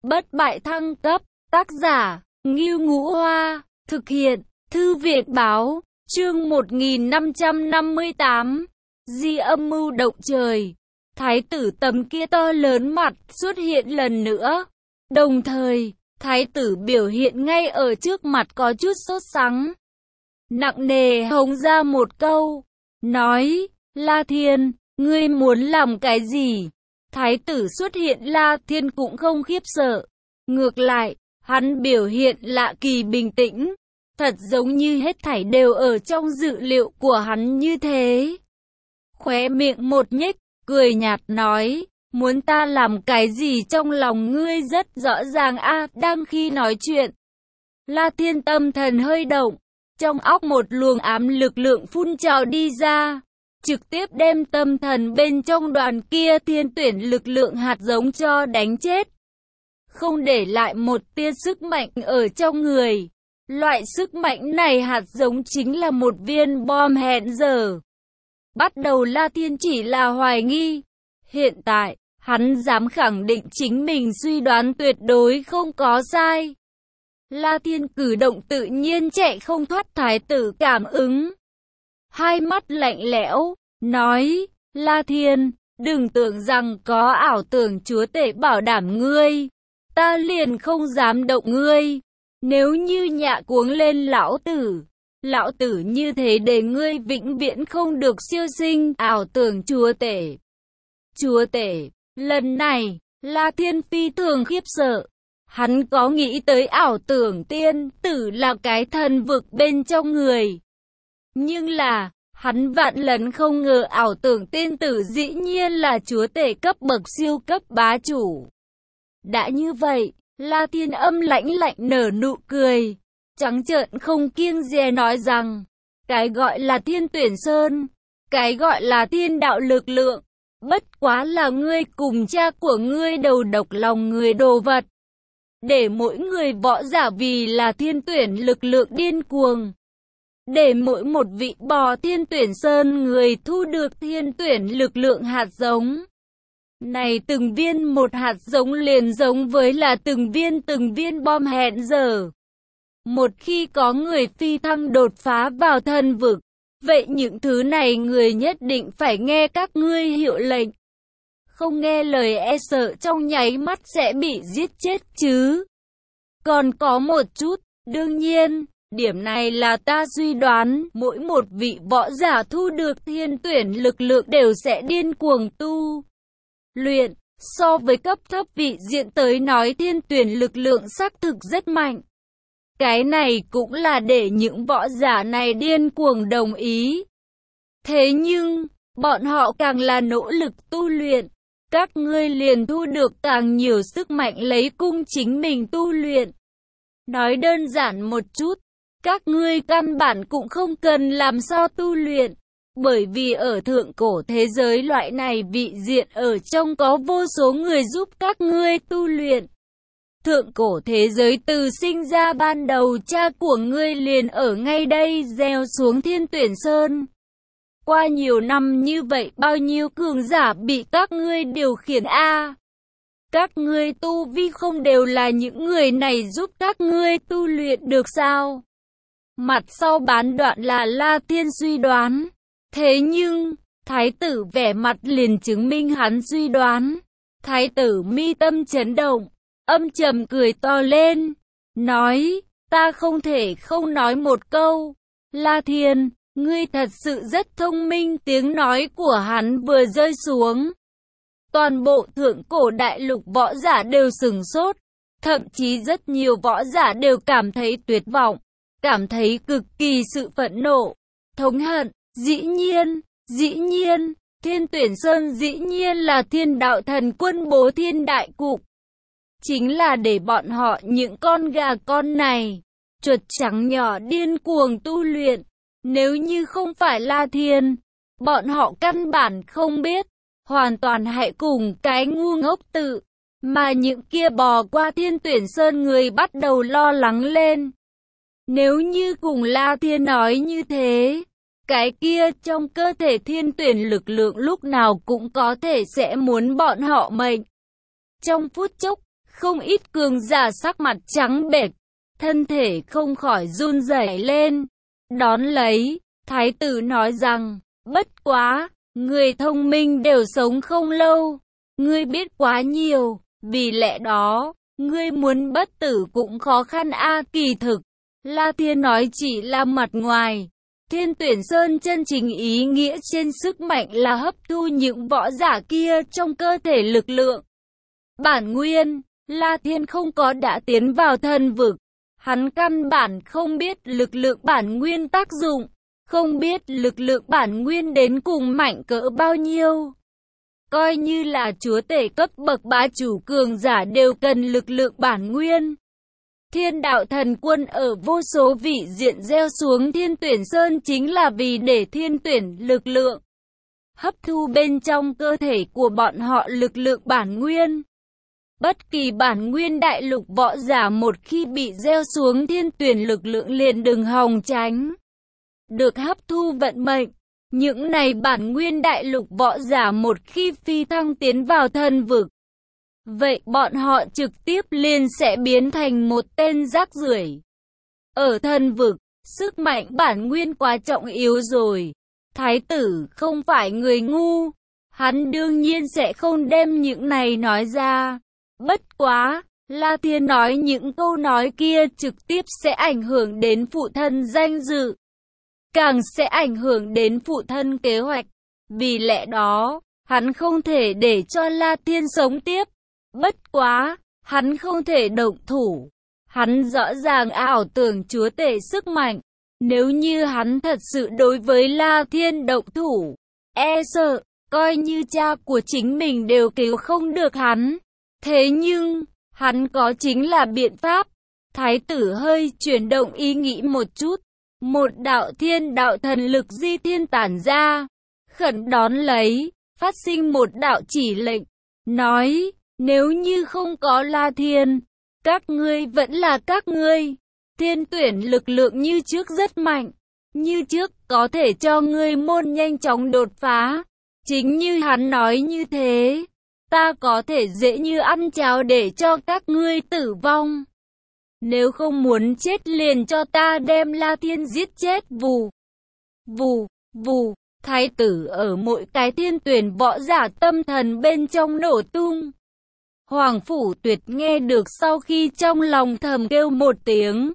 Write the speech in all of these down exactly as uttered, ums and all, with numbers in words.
Bất bại thăng cấp, tác giả, Ngưu Ngũ Hoa, thực hiện, Thư viện báo, chương một nghìn năm trăm năm mươi tám, Di âm mưu động trời. Thái tử tấm kia to lớn mặt xuất hiện lần nữa. Đồng thời, thái tử biểu hiện ngay ở trước mặt có chút sốt sắng. Nặng nề hống ra một câu, nói, La Thiên, ngươi muốn làm cái gì? Thái tử xuất hiện, La Thiên cũng không khiếp sợ. Ngược lại, hắn biểu hiện lạ kỳ bình tĩnh. Thật giống như hết thảy đều ở trong dự liệu của hắn như thế. Khóe miệng một nhếch, cười nhạt nói, muốn ta làm cái gì trong lòng ngươi rất rõ ràng a. À, đang khi nói chuyện, La Thiên tâm thần hơi động, trong óc một luồng ám lực lượng phun trào đi ra, trực tiếp đem tâm thần bên trong đoàn kia thiên tuyển lực lượng hạt giống cho đánh chết, không để lại một tia sức mạnh ở trong người. Loại sức mạnh này hạt giống chính là một viên bom hẹn giờ. Bắt đầu La Thiên chỉ là hoài nghi, hiện tại, hắn dám khẳng định chính mình suy đoán tuyệt đối không có sai. La Thiên cử động tự nhiên chạy không thoát thái tử cảm ứng. Hai mắt lạnh lẽo, nói, La Thiên, đừng tưởng rằng có ảo tưởng chúa tể bảo đảm ngươi, ta liền không dám động ngươi. Nếu như nhạ cuống lên lão tử, lão tử như thế để ngươi vĩnh viễn không được siêu sinh. Ảo tưởng chúa tể. Chúa tể, lần này, La Thiên phi thường khiếp sợ. Hắn có nghĩ tới ảo tưởng tiên tử là cái thần vực bên trong người. Nhưng là, hắn vạn lần không ngờ ảo tưởng tiên tử dĩ nhiên là chúa tể cấp bậc siêu cấp bá chủ. Đã như vậy, La Thiên âm lãnh lạnh nở nụ cười, trắng trợn không kiêng dè nói rằng, cái gọi là thiên tuyển sơn, cái gọi là thiên đạo lực lượng, bất quá là ngươi cùng cha của ngươi đầu độc lòng người đồ vật. Để mỗi người võ giả vì là thiên tuyển lực lượng điên cuồng. Để mỗi một vị bò thiên tuyển sơn người thu được thiên tuyển lực lượng hạt giống. Này từng viên một hạt giống liền giống với là từng viên từng viên bom hẹn giờ. Một khi có người phi thăng đột phá vào thần vực, vậy những thứ này người nhất định phải nghe các ngươi hiệu lệnh. Không nghe lời e sợ trong nháy mắt sẽ bị giết chết chứ. Còn có một chút, đương nhiên, điểm này là ta suy đoán, mỗi một vị võ giả thu được thiên tuyển lực lượng đều sẽ điên cuồng tu luyện. So với cấp thấp vị diện tới nói thiên tuyển lực lượng xác thực rất mạnh. Cái này cũng là để những võ giả này điên cuồng đồng ý. Thế nhưng, bọn họ càng là nỗ lực tu luyện, các ngươi liền thu được càng nhiều sức mạnh lấy cung chính mình tu luyện. Nói đơn giản một chút, các ngươi căn bản cũng không cần làm sao tu luyện. Bởi vì ở thượng cổ thế giới loại này vị diện ở trong có vô số người giúp các ngươi tu luyện. Thượng cổ thế giới từ sinh ra ban đầu cha của ngươi liền ở ngay đây gieo xuống thiên tuyển sơn. Qua nhiều năm như vậy bao nhiêu cường giả bị các ngươi điều khiển a à? Các ngươi tu vi không đều là những người này giúp các ngươi tu luyện được sao? Mặt sau bán đoạn là La Thiên suy đoán. Thế nhưng, thái tử vẻ mặt liền chứng minh hắn suy đoán. Thái tử mi tâm chấn động, âm trầm cười to lên, nói, ta không thể không nói một câu. La Thiên, ngươi thật sự rất thông minh. Tiếng nói của hắn vừa rơi xuống, toàn bộ thượng cổ đại lục võ giả đều sửng sốt, thậm chí rất nhiều võ giả đều cảm thấy tuyệt vọng, cảm thấy cực kỳ sự phẫn nộ, thống hận. Dĩ nhiên, dĩ nhiên, thiên tuyển sơn dĩ nhiên là thiên đạo thần quân bố thiên đại cục. Chính là để bọn họ những con gà con này, chuột trắng nhỏ điên cuồng tu luyện. Nếu như không phải La Thiên, bọn họ căn bản không biết, hoàn toàn hãy cùng cái ngu ngốc tự. Mà những kia bò qua thiên tuyển sơn người bắt đầu lo lắng lên. Nếu như cùng La Thiên nói như thế, cái kia trong cơ thể thiên tuyển lực lượng lúc nào cũng có thể sẽ muốn bọn họ mệnh. Trong phút chốc, Không ít cường giả sắc mặt trắng bệch, thân thể không khỏi run rẩy lên. Đón lấy, thái tử nói rằng, bất quá, người thông minh đều sống không lâu. Ngươi biết quá nhiều, vì lẽ đó, ngươi muốn bất tử cũng khó khăn a. Kỳ thực, La Thiên nói chỉ là mặt ngoài. Thiên Tuyển Sơn chân chính ý nghĩa trên sức mạnh là hấp thu những võ giả kia trong cơ thể lực lượng. Bản nguyên, La Thiên không có đã tiến vào thần vực. Hắn căn bản không biết lực lượng bản nguyên tác dụng, không biết lực lượng bản nguyên đến cùng mạnh cỡ bao nhiêu. Coi như là chúa tể cấp bậc bá chủ cường giả đều cần lực lượng bản nguyên. Thiên đạo thần quân ở vô số vị diện gieo xuống Thiên Tuyển Sơn chính là vì để thiên tuyển lực lượng, hấp thu bên trong cơ thể của bọn họ lực lượng bản nguyên. Bất kỳ bản nguyên đại lục võ giả một khi bị gieo xuống thiên tuyển lực lượng liền đừng hòng tránh được hấp thu vận mệnh. Những này bản nguyên đại lục võ giả một khi phi thăng tiến vào thần vực, vậy bọn họ trực tiếp liền sẽ biến thành một tên rác rưởi. Ở thần vực, sức mạnh bản nguyên quá trọng yếu rồi. Thái tử không phải người ngu, hắn đương nhiên sẽ không đem những này nói ra. Bất quá, La Thiên nói những câu nói kia trực tiếp sẽ ảnh hưởng đến phụ thân danh dự, càng sẽ ảnh hưởng đến phụ thân kế hoạch. Vì lẽ đó, hắn không thể để cho La Thiên sống tiếp. Bất quá, hắn không thể động thủ. Hắn rõ ràng ảo tưởng chúa tể sức mạnh. Nếu như hắn thật sự đối với La Thiên động thủ, e sợ, coi như cha của chính mình đều cứu không được hắn. Thế nhưng, hắn có chính là biện pháp. Thái tử hơi chuyển động ý nghĩ một chút. Một đạo thiên đạo thần lực di thiên tản ra. Khẩn đón lấy, phát sinh một đạo chỉ lệnh. Nói, nếu như không có La Thiên, các ngươi vẫn là các ngươi. Thiên tuyển lực lượng như trước rất mạnh. Như trước có thể cho ngươi môn nhanh chóng đột phá. Chính như hắn nói như thế, ta có thể dễ như ăn cháo để cho các ngươi tử vong. Nếu không muốn chết liền cho ta đem La Thiên giết chết. Vù, vù, vù. Thái tử ở mỗi cái thiên tuyển võ giả tâm thần bên trong nổ tung. Hoàng Phủ Tuyệt nghe được sau khi trong lòng thầm kêu một tiếng.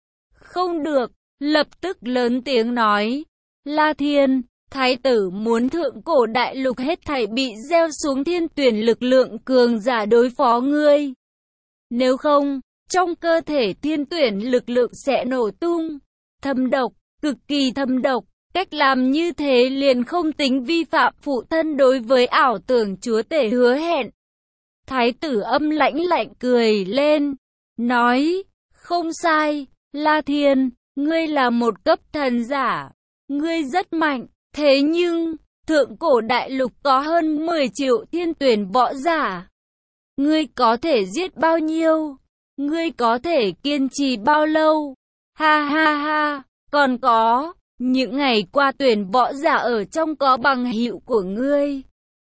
Không được, lập tức lớn tiếng nói. La Thiên, thái tử muốn thượng cổ đại lục hết thảy bị gieo xuống thiên tuyển lực lượng cường giả đối phó ngươi. Nếu không, trong cơ thể thiên tuyển lực lượng sẽ nổ tung. Thâm độc, cực kỳ thâm độc. Cách làm như thế liền không tính vi phạm phụ thân đối với ảo tưởng chúa tể hứa hẹn. Thái tử âm lãnh lạnh cười lên, nói, không sai, La Thiên, ngươi là một cấp thần giả, ngươi rất mạnh, thế nhưng, thượng cổ đại lục có hơn mười triệu thiên tuyển võ giả. Ngươi có thể giết bao nhiêu? Ngươi có thể kiên trì bao lâu? Ha ha ha, còn có, những ngày qua tuyển võ giả ở trong có bằng hữu của ngươi,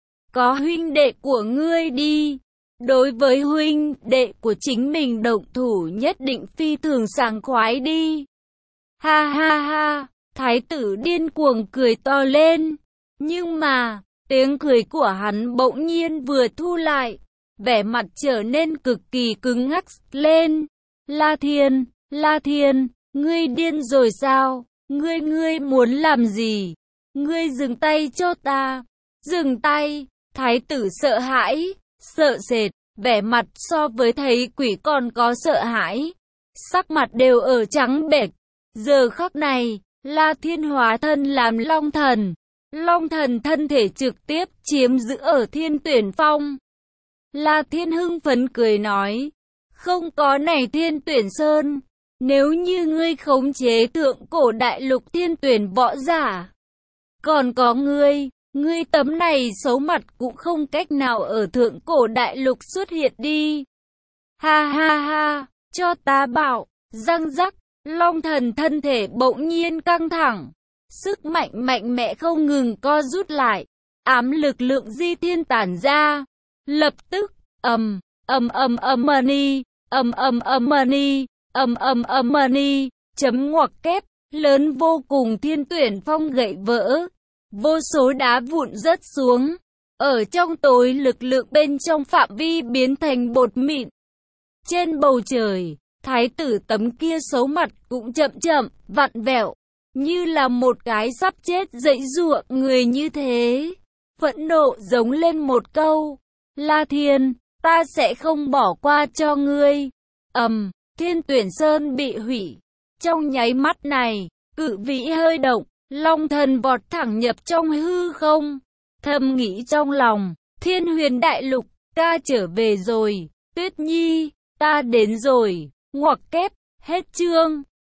có huynh đệ của ngươi đi. Đối với huynh đệ của chính mình động thủ nhất định phi thường sảng khoái đi. Ha ha ha, thái tử điên cuồng cười to lên. Nhưng mà, tiếng cười của hắn bỗng nhiên vừa thu lại, vẻ mặt trở nên cực kỳ cứng ngắc lên. La Thiên, La Thiên, ngươi điên rồi sao? Ngươi ngươi muốn làm gì? Ngươi dừng tay cho ta. Dừng tay, thái tử sợ hãi, sợ sệt, vẻ mặt so với thấy quỷ còn có sợ hãi. Sắc mặt đều ở trắng bệch. Giờ khắc này, La Thiên hóa thân làm Long Thần. Long Thần thân thể trực tiếp chiếm giữ ở Thiên Tuyển Phong. La Thiên hưng phấn cười nói, không có này Thiên Tuyển Sơn, nếu như ngươi khống chế thượng cổ đại lục thiên tuyển võ giả, còn có ngươi, ngươi tấm này xấu mặt cũng không cách nào ở thượng cổ đại lục xuất hiện đi. Ha ha ha, cho ta bảo, răng rắc, Long Thần thân thể bỗng nhiên căng thẳng, sức mạnh mạnh mẽ không ngừng co rút lại, ám lực lượng di thiên tản ra, lập tức, ầm, Âm âm âm money, âm âm âm money, âm âm âm money, chấm ngoặc kép, lớn vô cùng Thiên Tuyển Phong gậy vỡ. Vô số đá vụn rớt xuống. Ở trong tối lực lượng bên trong phạm vi biến thành bột mịn. Trên bầu trời, thái tử tấm kia xấu mặt cũng chậm chậm, vặn vẹo. Như là một cái sắp chết dãy giụa người như thế. Phẫn nộ giống lên một câu. La Thiên, ta sẽ không bỏ qua cho ngươi. Ầm, Thiên Tuyển Sơn bị hủy. Trong nháy mắt này, cự vĩ hơi động, Long Thần vọt thẳng nhập trong hư không. Thầm nghĩ trong lòng, Thiên Huyền Đại Lục, ta trở về rồi. Tuyết Nhi, ta đến rồi. Ngoặc kép, hết chương.